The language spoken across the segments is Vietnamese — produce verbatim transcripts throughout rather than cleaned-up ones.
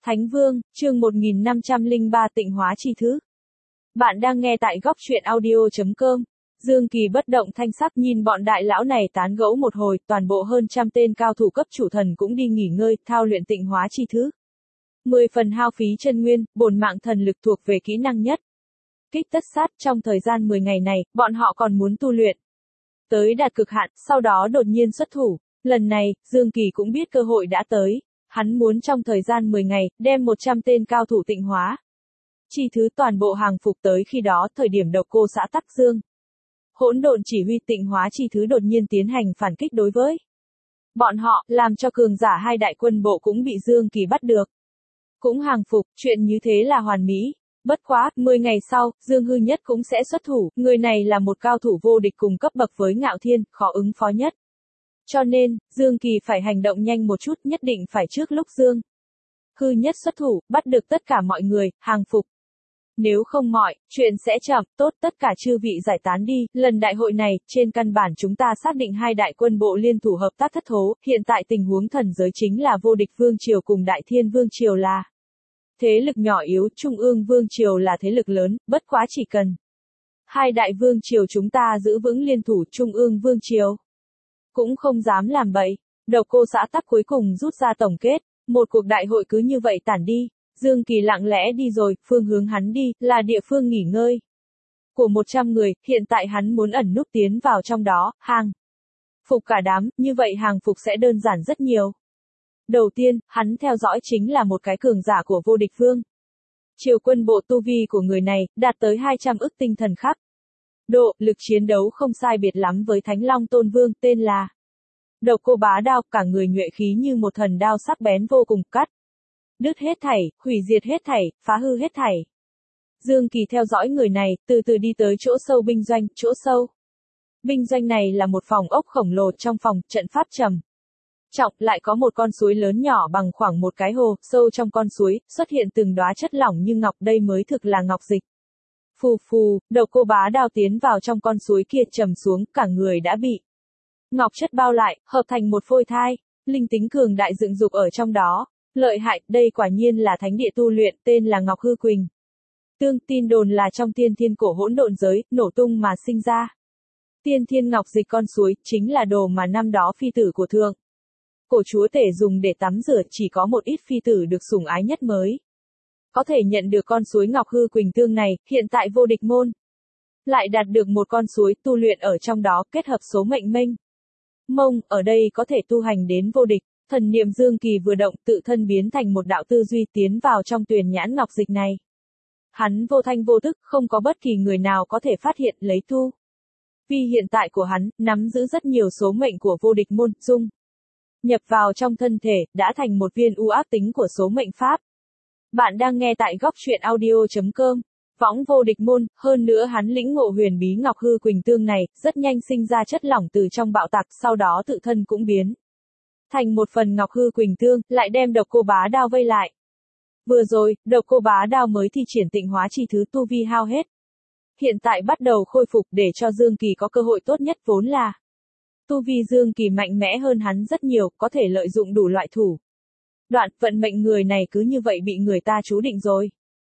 Thánh Vương, chương một nghìn năm trăm lẻ ba Tịnh hóa chi thứ. Bạn đang nghe tại góc truyện audio chấm com. Dương Kỳ bất động thanh sắc nhìn bọn đại lão này tán gẫu một hồi, toàn bộ hơn trăm tên cao thủ cấp chủ thần cũng đi nghỉ ngơi, thao luyện tịnh hóa chi thứ. Mười phần hao phí chân nguyên, bổn mạng thần lực thuộc về kỹ năng nhất. Kích tất sát, trong thời gian mười ngày này, bọn họ còn muốn tu luyện. Tới đạt cực hạn, sau đó đột nhiên xuất thủ. Lần này, Dương Kỳ cũng biết cơ hội đã tới. Hắn muốn trong thời gian mười ngày, đem một trăm tên cao thủ tịnh hóa. Chi thứ toàn bộ hàng phục tới khi đó, thời điểm độc cô xã Tắc Dương. Hỗn độn chỉ huy tịnh hóa chi thứ đột nhiên tiến hành phản kích đối với bọn họ, làm cho cường giả hai đại quân bộ cũng bị Dương Kỳ bắt được. Cũng hàng phục, chuyện như thế là hoàn mỹ. Bất quá, mười ngày sau, Dương Hư Nhất cũng sẽ xuất thủ, người này là một cao thủ vô địch cùng cấp bậc với Ngạo Thiên, khó ứng phó nhất. Cho nên, Dương Kỳ phải hành động nhanh một chút, nhất định phải trước lúc Dương Hư Nhất xuất thủ, bắt được tất cả mọi người, hàng phục. Nếu không mọi, chuyện sẽ chậm, tốt tất cả chư vị giải tán đi, lần đại hội này, trên căn bản chúng ta xác định hai đại quân bộ liên thủ hợp tác thất thố, hiện tại tình huống thần giới chính là vô địch vương triều cùng đại thiên vương triều là thế lực nhỏ yếu, trung ương vương triều là thế lực lớn, bất quá chỉ cần hai đại vương triều chúng ta giữ vững liên thủ, trung ương vương triều cũng không dám làm bậy. Độc cô xã Tắc cuối cùng rút ra tổng kết, một cuộc đại hội cứ như vậy tản đi, Dương Kỳ lặng lẽ đi rồi, phương hướng hắn đi, là địa phương nghỉ ngơi của một trăm người, hiện tại hắn muốn ẩn núp tiến vào trong đó, hàng phục cả đám, như vậy hàng phục sẽ đơn giản rất nhiều. Đầu tiên, hắn theo dõi chính là một cái cường giả của vô địch vương triều quân bộ, tu vi của người này, đạt tới hai trăm ức tinh thần khắc. Độ, lực chiến đấu không sai biệt lắm với Thánh Long Tôn Vương, tên là Độc Cô Bá Đao, cả người nhuệ khí như một thần đao sắc bén vô cùng, cắt đứt hết thảy, hủy diệt hết thảy, phá hư hết thảy. Dương Kỳ theo dõi người này, từ từ đi tới chỗ sâu binh doanh, chỗ sâu binh doanh này là một phòng ốc khổng lồ, trong phòng, trận pháp trầm trọng, lại có một con suối lớn nhỏ bằng khoảng một cái hồ, sâu trong con suối, xuất hiện từng đóa chất lỏng như ngọc, đây mới thực là ngọc dịch. Phù phù, Độc Cô Bá Đao tiến vào trong con suối kia, trầm xuống, cả người đã bị ngọc chất bao lại, hợp thành một phôi thai, linh tính cường đại dựng dục ở trong đó. Lợi hại, đây quả nhiên là thánh địa tu luyện, tên là Ngọc Hư Quỳnh. Tương, tin đồn là trong tiên thiên cổ hỗn độn giới, nổ tung mà sinh ra. Tiên thiên ngọc dịch con suối, chính là đồ mà năm đó phi tử của thượng cổ chúa tể dùng để tắm rửa, chỉ có một ít phi tử được sủng ái nhất mới có thể nhận được con suối Ngọc Hư Quỳnh Tương này, hiện tại vô địch môn lại đạt được một con suối, tu luyện ở trong đó, kết hợp số mệnh mênh mông, ở đây có thể tu hành đến vô địch. Thần niệm Dương Kỳ vừa động, tự thân biến thành một đạo tư duy, tiến vào trong tuyền nhãn ngọc dịch này. Hắn vô thanh vô tức, không có bất kỳ người nào có thể phát hiện, lấy tu vì hiện tại của hắn, nắm giữ rất nhiều số mệnh của vô địch môn, dung nhập vào trong thân thể, đã thành một viên u ác tính của số mệnh pháp. Bạn đang nghe tại góc truyện audio chấm com. Võng vô địch môn, hơn nữa hắn lĩnh ngộ huyền bí Ngọc Hư Quỳnh Tương này, rất nhanh sinh ra chất lỏng từ trong bạo tạc, sau đó tự thân cũng biến thành một phần Ngọc Hư Quỳnh Tương, lại đem Độc Cô Bá Đao vây lại. Vừa rồi, Độc Cô Bá Đao mới thi triển tịnh hóa chi thứ, tu vi hao hết. Hiện tại bắt đầu khôi phục, để cho Dương Kỳ có cơ hội tốt nhất, vốn là tu vi Dương Kỳ mạnh mẽ hơn hắn rất nhiều, có thể lợi dụng đủ loại thủ đoạn, vận mệnh người này cứ như vậy bị người ta chú định rồi.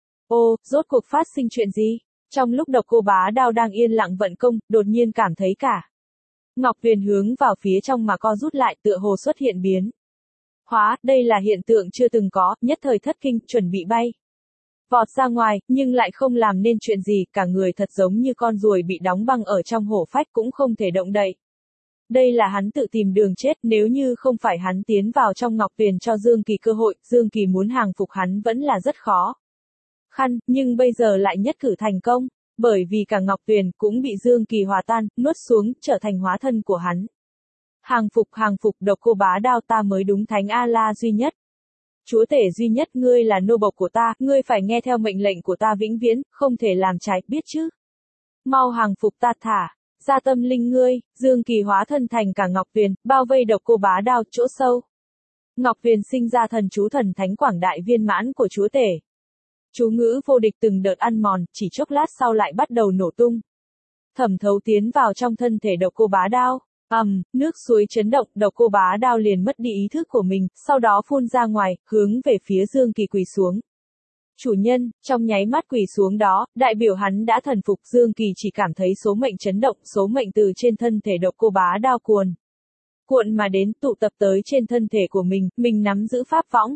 Ô, rốt cuộc phát sinh chuyện gì? Trong lúc Độc Cô Bá Đao đang yên lặng vận công, đột nhiên cảm thấy cả ngọc tuyền hướng vào phía trong mà co rút lại, tựa hồ xuất hiện biến hóa, đây là hiện tượng chưa từng có, nhất thời thất kinh, chuẩn bị bay vọt ra ngoài, nhưng lại không làm nên chuyện gì, cả người thật giống như con ruồi bị đóng băng ở trong hổ phách, cũng không thể động đậy. Đây là hắn tự tìm đường chết, nếu như không phải hắn tiến vào trong ngọc tuyền cho Dương Kỳ cơ hội, Dương Kỳ muốn hàng phục hắn vẫn là rất khó khăn, nhưng bây giờ lại nhất cử thành công, bởi vì cả ngọc tuyền cũng bị Dương Kỳ hòa tan, nuốt xuống, trở thành hóa thân của hắn. Hàng phục, hàng phục, Độc Cô Bá Đao, ta mới đúng Thánh A-la duy nhất. Chúa tể duy nhất, ngươi là nô bộc của ta, ngươi phải nghe theo mệnh lệnh của ta vĩnh viễn, không thể làm trái, biết chứ? Mau hàng phục ta, thả ra tâm linh ngươi. Dương Kỳ hóa thân thành cả ngọc tuyền, bao vây Độc Cô Bá Đao, chỗ sâu ngọc tuyền sinh ra thần chú thần thánh quảng đại viên mãn của chúa tể. Chú ngữ vô địch từng đợt ăn mòn, chỉ chốc lát sau lại bắt đầu nổ tung. Thẩm thấu tiến vào trong thân thể Độc Cô Bá Đao. ầm, um, nước suối chấn động, độc cô bá đao liền mất đi ý thức của mình, sau đó phun ra ngoài, hướng về phía Dương Kỳ quỳ xuống. Chủ nhân, trong nháy mắt quỳ xuống đó, đại biểu hắn đã thần phục. Dương Kỳ chỉ cảm thấy số mệnh chấn động, số mệnh từ trên thân thể độc cô bá đao cuồn cuộn mà đến, tụ tập tới trên thân thể của mình, mình nắm giữ pháp võng.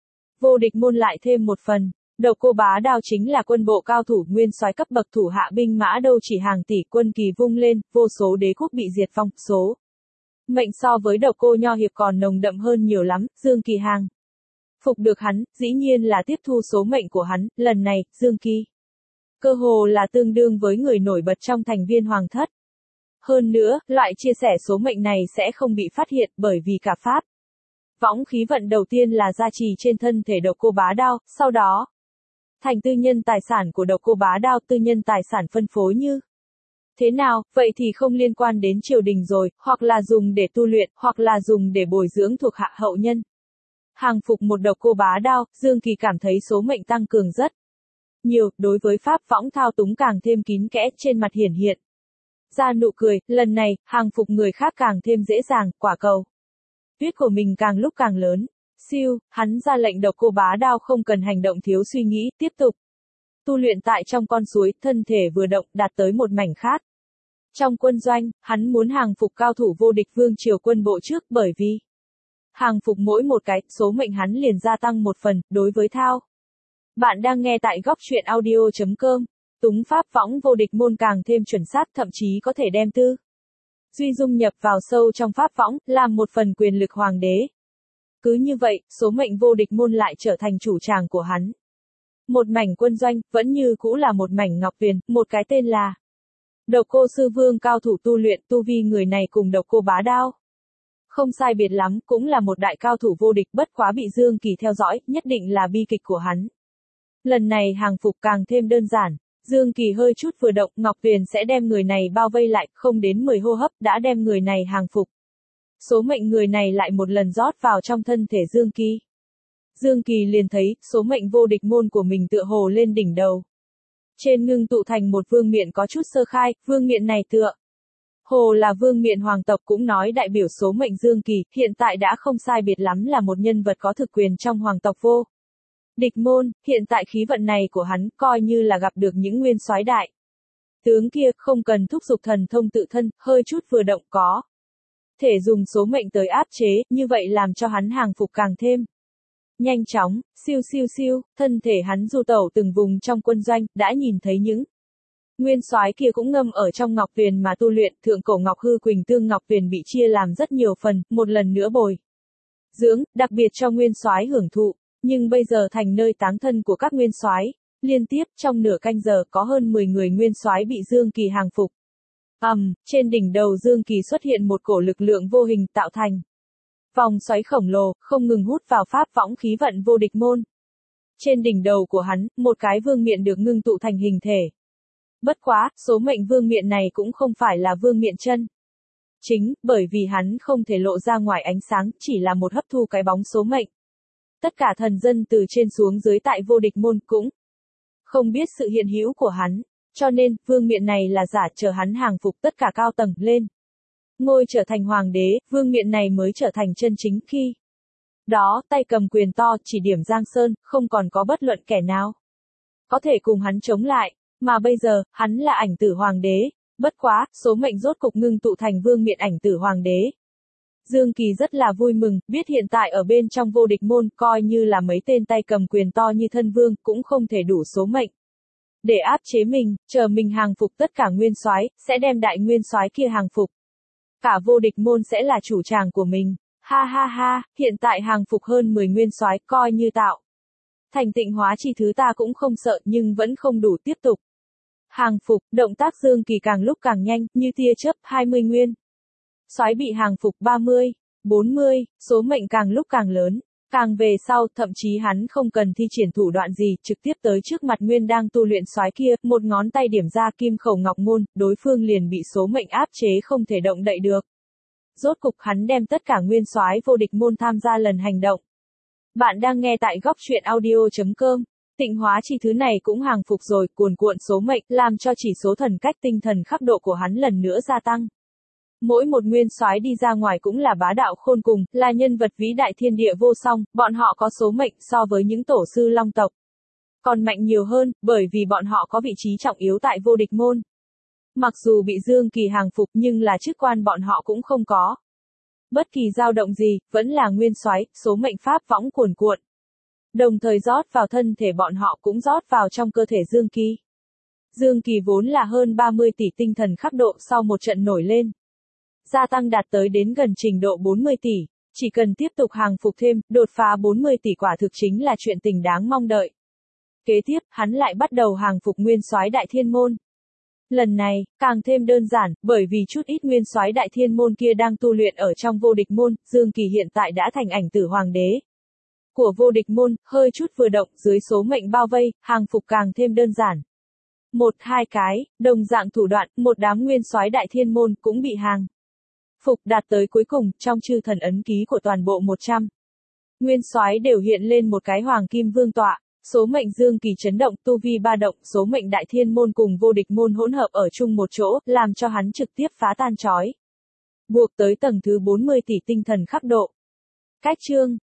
Vô địch môn lại thêm một phần. Độc cô bá đao chính là quân bộ cao thủ nguyên soái cấp bậc, thủ hạ binh mã đâu chỉ hàng tỷ, quân kỳ vung lên, vô số đế quốc bị diệt vong, số mệnh so với độc cô nho hiệp còn nồng đậm hơn nhiều lắm. Dương Kỳ hàng phục được hắn, dĩ nhiên là tiếp thu số mệnh của hắn, lần này, Dương Kỳ cơ hồ là tương đương với người nổi bật trong thành viên hoàng thất. Hơn nữa, loại chia sẻ số mệnh này sẽ không bị phát hiện, bởi vì cả pháp võng khí vận đầu tiên là gia trì trên thân thể độc cô bá đao, sau đó thành tư nhân tài sản của độc cô bá đao, tư nhân tài sản phân phối như thế nào, vậy thì không liên quan đến triều đình rồi, hoặc là dùng để tu luyện, hoặc là dùng để bồi dưỡng thuộc hạ hậu nhân. Hàng phục một độc cô bá đao, Dương Kỳ cảm thấy số mệnh tăng cường rất nhiều, đối với pháp võng thao túng càng thêm kín kẽ, trên mặt hiển hiện ra nụ cười, lần này, hàng phục người khác càng thêm dễ dàng, quả cầu tuyết của mình càng lúc càng lớn. Siêu, hắn ra lệnh độc cô bá đao không cần hành động thiếu suy nghĩ, tiếp tục tu luyện tại trong con suối, thân thể vừa động, đạt tới một mảnh khác. Trong quân doanh, hắn muốn hàng phục cao thủ vô địch vương triều quân bộ trước, bởi vì hàng phục mỗi một cái, số mệnh hắn liền gia tăng một phần, đối với thao. Bạn đang nghe tại góc truyện audio chấm com, túng pháp võng vô địch môn càng thêm chuẩn xác, thậm chí có thể đem tư duy dung nhập vào sâu trong pháp võng, làm một phần quyền lực hoàng đế. Cứ như vậy, số mệnh vô địch môn lại trở thành chủ tràng của hắn. Một mảnh quân doanh, vẫn như cũ là một mảnh ngọc tuyền, một cái tên là Độc Cô Sư Vương cao thủ tu luyện, tu vi người này cùng độc cô bá đao không sai biệt lắm, cũng là một đại cao thủ vô địch, bất quá bị Dương Kỳ theo dõi, nhất định là bi kịch của hắn. Lần này hàng phục càng thêm đơn giản. Dương Kỳ hơi chút vừa động, ngọc tuyền sẽ đem người này bao vây lại, không đến mười hô hấp đã đem người này hàng phục. Số mệnh người này lại một lần rót vào trong thân thể Dương Kỳ. Dương Kỳ liền thấy, số mệnh vô địch môn của mình tựa hồ lên đỉnh đầu. Trên ngưng tụ thành một vương miện có chút sơ khai, vương miện này tựa hồ là vương miện hoàng tộc, cũng nói đại biểu số mệnh Dương Kỳ, hiện tại đã không sai biệt lắm là một nhân vật có thực quyền trong hoàng tộc vô địch môn, hiện tại khí vận này của hắn, coi như là gặp được những nguyên soái đại tướng kia, không cần thúc giục thần thông tự thân, hơi chút vừa động có thể dùng số mệnh tới áp chế, như vậy làm cho hắn hàng phục càng thêm nhanh chóng. Siêu siêu siêu, thân thể hắn du tẩu từng vùng trong quân doanh, đã nhìn thấy những nguyên soái kia cũng ngâm ở trong ngọc tuyền mà tu luyện. Thượng cổ ngọc hư quỳnh tương ngọc tuyền bị chia làm rất nhiều phần, một lần nữa bồi dưỡng, đặc biệt cho nguyên soái hưởng thụ, nhưng bây giờ thành nơi táng thân của các nguyên soái. Liên tiếp trong nửa canh giờ có hơn mười người nguyên soái bị Dương Kỳ hàng phục. Ầm, um, trên đỉnh đầu Dương Kỳ xuất hiện một cổ lực lượng vô hình tạo thành vòng xoáy khổng lồ, không ngừng hút vào pháp võng khí vận vô địch môn. Trên đỉnh đầu của hắn, một cái vương miện được ngưng tụ thành hình thể. Bất quá, số mệnh vương miện này cũng không phải là vương miện chân chính, bởi vì hắn không thể lộ ra ngoài ánh sáng, chỉ là một hấp thu cái bóng số mệnh. Tất cả thần dân từ trên xuống dưới tại vô địch môn cũng không biết sự hiện hữu của hắn, cho nên, vương miện này là giả, chờ hắn hàng phục tất cả cao tầng lên ngôi trở thành hoàng đế, vương miện này mới trở thành chân chính. Khi đó, tay cầm quyền to, chỉ điểm Giang Sơn, không còn có bất luận kẻ nào có thể cùng hắn chống lại, mà bây giờ, hắn là ảnh tử hoàng đế, bất quá, số mệnh rốt cục ngưng tụ thành vương miện ảnh tử hoàng đế. Dương Kỳ rất là vui mừng, biết hiện tại ở bên trong vô địch môn, coi như là mấy tên tay cầm quyền to như thân vương, cũng không thể đủ số mệnh để áp chế mình, chờ mình hàng phục tất cả nguyên soái, sẽ đem đại nguyên soái kia hàng phục. Cả vô địch môn sẽ là chủ tràng của mình. Ha ha ha, hiện tại hàng phục hơn mười nguyên soái, coi như tạo thành tịnh hóa chi thứ ta cũng không sợ, nhưng vẫn không đủ, tiếp tục hàng phục. Động tác Dương Kỳ càng lúc càng nhanh, như tia chớp. Hai mươi nguyên soái bị hàng phục, ba mươi, bốn mươi, số mệnh càng lúc càng lớn. Càng về sau, thậm chí hắn không cần thi triển thủ đoạn gì, trực tiếp tới trước mặt nguyên đang tu luyện soái kia, một ngón tay điểm ra kim khẩu ngọc môn, đối phương liền bị số mệnh áp chế không thể động đậy được. Rốt cục hắn đem tất cả nguyên soái vô địch môn tham gia lần hành động. Bạn đang nghe tại góc truyện audio chấm com. Tịnh hóa chi thứ này cũng hàng phục rồi, cuồn cuộn số mệnh, làm cho chỉ số thần cách tinh thần khắc độ của hắn lần nữa gia tăng. Mỗi một nguyên soái đi ra ngoài cũng là bá đạo khôn cùng, là nhân vật vĩ đại thiên địa vô song, bọn họ có số mệnh so với những tổ sư long tộc. Còn mạnh nhiều hơn, bởi vì bọn họ có vị trí trọng yếu tại vô địch môn. Mặc dù bị Dương Kỳ hàng phục nhưng là chức quan bọn họ cũng không có. Bất kỳ dao động gì, vẫn là nguyên soái, số mệnh pháp võng cuồn cuộn. Đồng thời rót vào thân thể bọn họ cũng rót vào trong cơ thể Dương Kỳ. Dương Kỳ vốn là hơn ba mươi tỷ tinh thần khắc độ sau một trận nổi lên. Gia tăng đạt tới đến gần trình độ bốn mươi tỷ, chỉ cần tiếp tục hàng phục thêm, đột phá bốn mươi tỷ quả thực chính là chuyện tình đáng mong đợi. Kế tiếp, hắn lại bắt đầu hàng phục nguyên soái Đại Thiên Môn. Lần này, càng thêm đơn giản, bởi vì chút ít nguyên soái Đại Thiên Môn kia đang tu luyện ở trong vô địch môn, Dương Kỳ hiện tại đã thành ảnh tử hoàng đế của vô địch môn, hơi chút vừa động, dưới số mệnh bao vây, hàng phục càng thêm đơn giản. Một hai cái, đồng dạng thủ đoạn, một đám nguyên soái Đại Thiên Môn cũng bị hàng phục đạt tới cuối cùng, trong chư thần ấn ký của toàn bộ một trăm nguyên soái đều hiện lên một cái hoàng kim vương tọa. Số mệnh Dương Kỳ chấn động, tu vi ba động, số mệnh Đại Thiên Môn cùng vô địch môn hỗn hợp ở chung một chỗ, làm cho hắn trực tiếp phá tan trói buộc tới tầng thứ bốn mươi tỷ tinh thần khắc độ. Cách chương